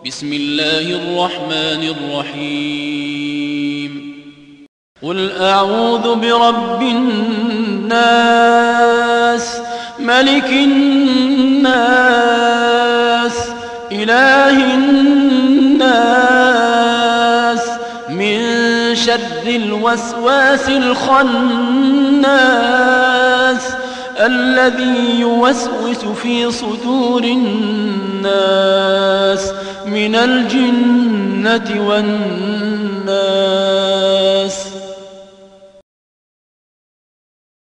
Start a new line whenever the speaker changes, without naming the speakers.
بسم الله الرحمن الرحيم قل أعوذ برب الناس ملك الناس إله الناس من شر الوسواس الخناس الذي يوسوس في صدور الناس من الجنة والناس.